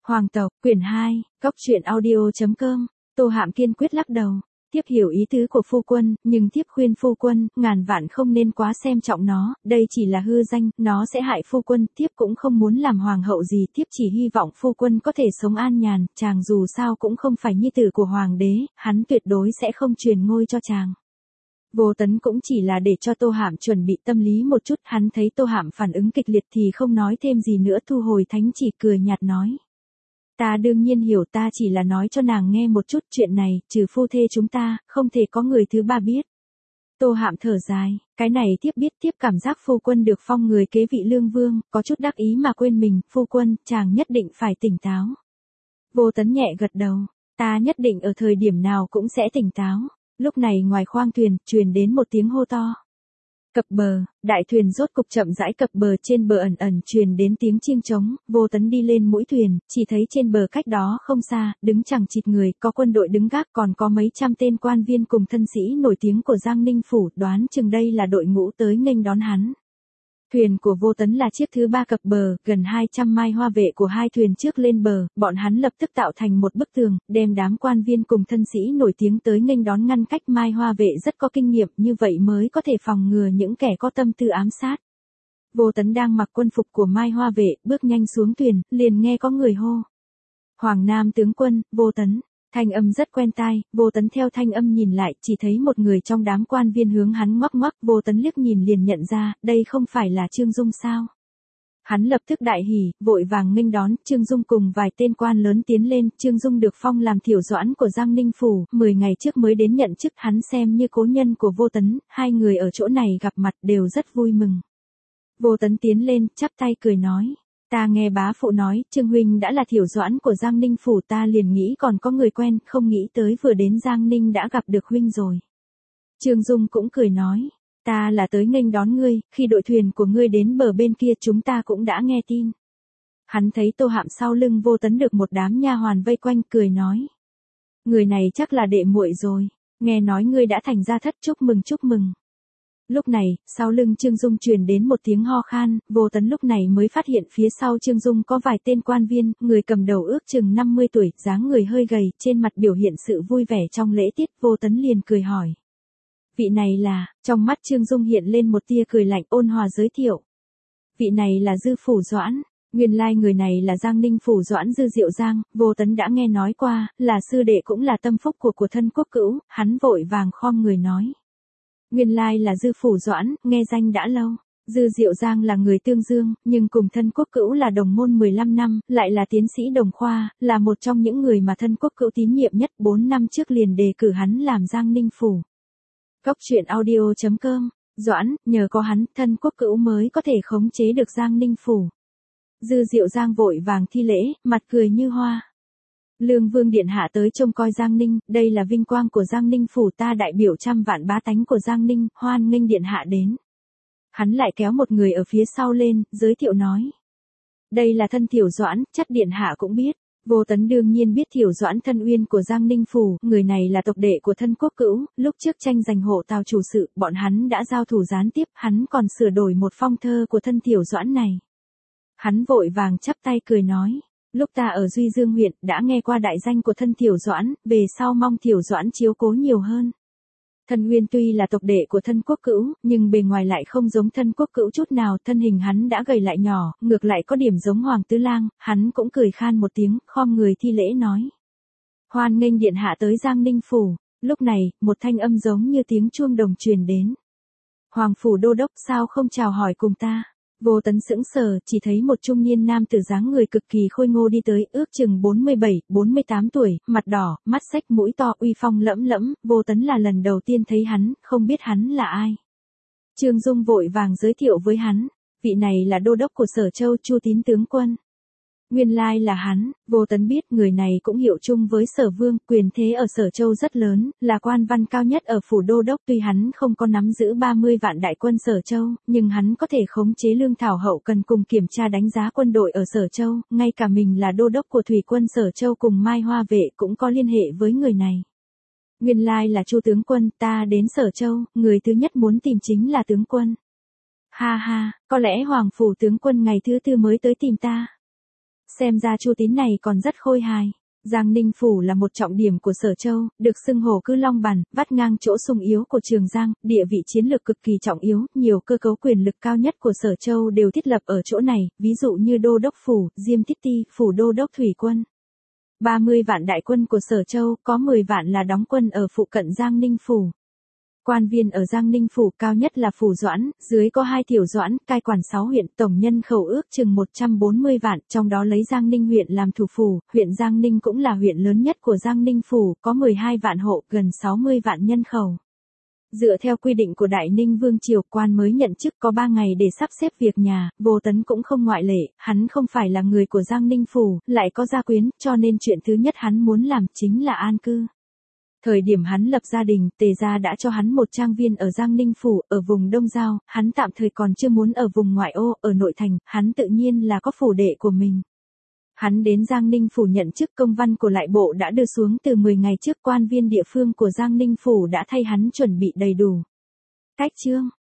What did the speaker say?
Hoàng tộc, quyển 2, Cóc truyện audio.com, Tô Hạm kiên quyết lắc đầu. Thiếp hiểu ý tứ của phu quân, nhưng thiếp khuyên phu quân, ngàn vạn không nên quá xem trọng nó, đây chỉ là hư danh, nó sẽ hại phu quân, thiếp cũng không muốn làm hoàng hậu gì, thiếp chỉ hy vọng phu quân có thể sống an nhàn, chàng dù sao cũng không phải nhi tử của hoàng đế, hắn tuyệt đối sẽ không truyền ngôi cho chàng. Vô Tấn cũng chỉ là để cho Tô Hạm chuẩn bị tâm lý một chút, hắn thấy Tô Hạm phản ứng kịch liệt thì không nói thêm gì nữa, thu hồi thánh chỉ, cười nhạt nói. Ta đương nhiên hiểu, ta chỉ là nói cho nàng nghe một chút, chuyện này, trừ phu thê chúng ta, không thể có người thứ ba biết. Tô Hạm thở dài, cái này thiếp biết, thiếp cảm giác phu quân được phong người kế vị lương vương, có chút đắc ý mà quên mình, phu quân, chàng nhất định phải tỉnh táo. Vô Tấn nhẹ gật đầu, ta nhất định ở thời điểm nào cũng sẽ tỉnh táo. Lúc này ngoài khoang thuyền, truyền đến một tiếng hô to. Cập bờ, đại thuyền rốt cục chậm rãi cập bờ, trên bờ ẩn ẩn truyền đến tiếng chiêng trống, Vô Tấn đi lên mũi thuyền, chỉ thấy trên bờ cách đó không xa, đứng chằng chịt người, có quân đội đứng gác, còn có mấy trăm tên quan viên cùng thân sĩ nổi tiếng của Giang Ninh Phủ, đoán chừng đây là đội ngũ tới nghênh đón hắn. Thuyền của Vô Tấn là chiếc thứ ba cập bờ, gần 200 mai hoa vệ của hai thuyền trước lên bờ, bọn hắn lập tức tạo thành một bức tường, đem đám quan viên cùng thân sĩ nổi tiếng tới nghênh đón ngăn cách. Mai hoa vệ rất có kinh nghiệm, như vậy mới có thể phòng ngừa những kẻ có tâm tư ám sát. Vô Tấn đang mặc quân phục của Mai hoa vệ, bước nhanh xuống thuyền, liền nghe có người hô. Hoàng Nam tướng quân, Vô Tấn. Thanh âm rất quen tai, Vô Tấn theo thanh âm nhìn lại, chỉ thấy một người trong đám quan viên hướng hắn ngoắc ngoắc, Vô Tấn liếc nhìn liền nhận ra, đây không phải là Trương Dung sao? Hắn lập tức đại hỉ, vội vàng nghênh đón, Trương Dung cùng vài tên quan lớn tiến lên, Trương Dung được phong làm thiểu doãn của Giang Ninh Phủ, 10 ngày trước mới đến nhận chức, hắn xem như cố nhân của Vô Tấn, hai người ở chỗ này gặp mặt đều rất vui mừng. Vô Tấn tiến lên, chắp tay cười nói. Ta nghe bá phụ nói, Trương huynh đã là thiểu doãn của Giang Ninh Phủ, ta liền nghĩ còn có người quen, không nghĩ tới vừa đến Giang Ninh đã gặp được huynh rồi. Trương Dung cũng cười nói, ta là tới nghênh đón ngươi, khi đội thuyền của ngươi đến bờ bên kia chúng ta cũng đã nghe tin. Hắn thấy Tô Hạm sau lưng Vô Tấn được một đám nha hoàn vây quanh, cười nói. Người này chắc là đệ muội rồi, nghe nói ngươi đã thành gia thất, chúc mừng chúc mừng. Lúc này, sau lưng Trương Dung truyền đến một tiếng ho khan, Vô Tấn lúc này mới phát hiện phía sau Trương Dung có vài tên quan viên, người cầm đầu ước chừng 50 tuổi, dáng người hơi gầy, trên mặt biểu hiện sự vui vẻ trong lễ tiết, Vô Tấn liền cười hỏi. Vị này là, trong mắt Trương Dung hiện lên một tia cười lạnh, ôn hòa giới thiệu. Vị này là Dư Phủ Doãn, nguyên lai người này là Giang Ninh Phủ Doãn Dư Diệu Giang, Vô Tấn đã nghe nói qua, là sư đệ cũng là tâm phúc của thân quốc cữu, hắn vội vàng khom người nói. Nguyên lai là Dư Phủ Doãn, nghe danh đã lâu. Dư Diệu Giang là người Tương Dương, nhưng cùng thân quốc cữu là đồng môn 15 năm, lại là tiến sĩ đồng khoa, là một trong những người mà thân quốc cữu tín nhiệm nhất, 4 năm trước liền đề cử hắn làm Giang Ninh Phủ. Cóc truyện audio.com, Doãn, nhờ có hắn, thân quốc cữu mới có thể khống chế được Giang Ninh Phủ. Dư Diệu Giang vội vàng thi lễ, mặt cười như hoa. Lương Vương điện hạ tới trông coi Giang Ninh, đây là vinh quang của Giang Ninh Phủ, ta đại biểu trăm vạn bá tánh của Giang Ninh, hoan nghênh điện hạ đến. Hắn lại kéo một người ở phía sau lên, giới thiệu nói. Đây là thân Thiểu Doãn, chắc điện hạ cũng biết. Vô Tấn đương nhiên biết Thiểu Doãn thân uyên của Giang Ninh Phủ, người này là tộc đệ của thân quốc cữu, lúc trước tranh giành hộ tào chủ sự, bọn hắn đã giao thủ gián tiếp, hắn còn sửa đổi một phong thơ của thân Thiểu Doãn này. Hắn vội vàng chắp tay cười nói. Lúc ta ở Duy Dương huyện, đã nghe qua đại danh của thân Thiểu Doãn, về sau mong Thiểu Doãn chiếu cố nhiều hơn. Thân Uyên tuy là tộc đệ của thân quốc cữu, nhưng bề ngoài lại không giống thân quốc cữu chút nào, thân hình hắn đã gầy lại nhỏ, ngược lại có điểm giống Hoàng Tứ Lang, hắn cũng cười khan một tiếng, khom người thi lễ nói. Hoan nghênh điện hạ tới Giang Ninh Phủ, lúc này, một thanh âm giống như tiếng chuông đồng truyền đến. Hoàng Phủ đô đốc sao không chào hỏi cùng ta? Vô Tấn sững sờ, chỉ thấy một trung niên nam tử dáng người cực kỳ khôi ngô đi tới, ước chừng 47, 48 tuổi, mặt đỏ, mắt xách mũi to, uy phong lẫm lẫm, Vô Tấn là lần đầu tiên thấy hắn, không biết hắn là ai. Trương Dung vội vàng giới thiệu với hắn, vị này là đô đốc của Sở Châu Chu Tín tướng quân. Nguyên lai là hắn, Vô Tấn biết người này cũng hiệu chung với Sở Vương, quyền thế ở Sở Châu rất lớn, là quan văn cao nhất ở phủ đô đốc, tuy hắn không có nắm giữ 30 vạn đại quân Sở Châu, nhưng hắn có thể khống chế lương thảo hậu cần cùng kiểm tra đánh giá quân đội ở Sở Châu, ngay cả mình là đô đốc của thủy quân Sở Châu cùng Mai Hoa vệ cũng có liên hệ với người này. Nguyên lai là Chu tướng quân, ta đến Sở Châu, người thứ nhất muốn tìm chính là tướng quân. Ha ha, có lẽ Hoàng phủ tướng quân ngày thứ tư mới tới tìm ta. Xem ra Chu Tín này còn rất khôi hài. Giang Ninh Phủ là một trọng điểm của Sở Châu, được xưng hổ cư long bản, vắt ngang chỗ sung yếu của Trường Giang, địa vị chiến lược cực kỳ trọng yếu, nhiều cơ cấu quyền lực cao nhất của Sở Châu đều thiết lập ở chỗ này, ví dụ như Đô đốc Phủ, Diêm Tích Ti, Phủ Đô đốc Thủy quân. 30 vạn đại quân của Sở Châu, có 10 vạn là đóng quân ở phụ cận Giang Ninh Phủ. Quan viên ở Giang Ninh Phủ cao nhất là Phủ Doãn, dưới có 2 tiểu doãn, cai quản 6 huyện, tổng nhân khẩu ước chừng 140 vạn, trong đó lấy Giang Ninh huyện làm thủ phủ, huyện Giang Ninh cũng là huyện lớn nhất của Giang Ninh Phủ, có 12 vạn hộ, gần 60 vạn nhân khẩu. Dựa theo quy định của Đại Ninh Vương Triều, quan mới nhận chức có 3 ngày để sắp xếp việc nhà, Vô Tấn cũng không ngoại lệ, hắn không phải là người của Giang Ninh Phủ, lại có gia quyến, cho nên chuyện thứ nhất hắn muốn làm chính là an cư. Thời điểm hắn lập gia đình, Tề gia đã cho hắn một trang viên ở Giang Ninh Phủ, ở vùng Đông Giao, hắn tạm thời còn chưa muốn ở vùng ngoại ô, ở nội thành, hắn tự nhiên là có phủ đệ của mình. Hắn đến Giang Ninh Phủ nhận chức, công văn của lại bộ đã đưa xuống từ 10 ngày trước, quan viên địa phương của Giang Ninh Phủ đã thay hắn chuẩn bị đầy đủ. Cách chương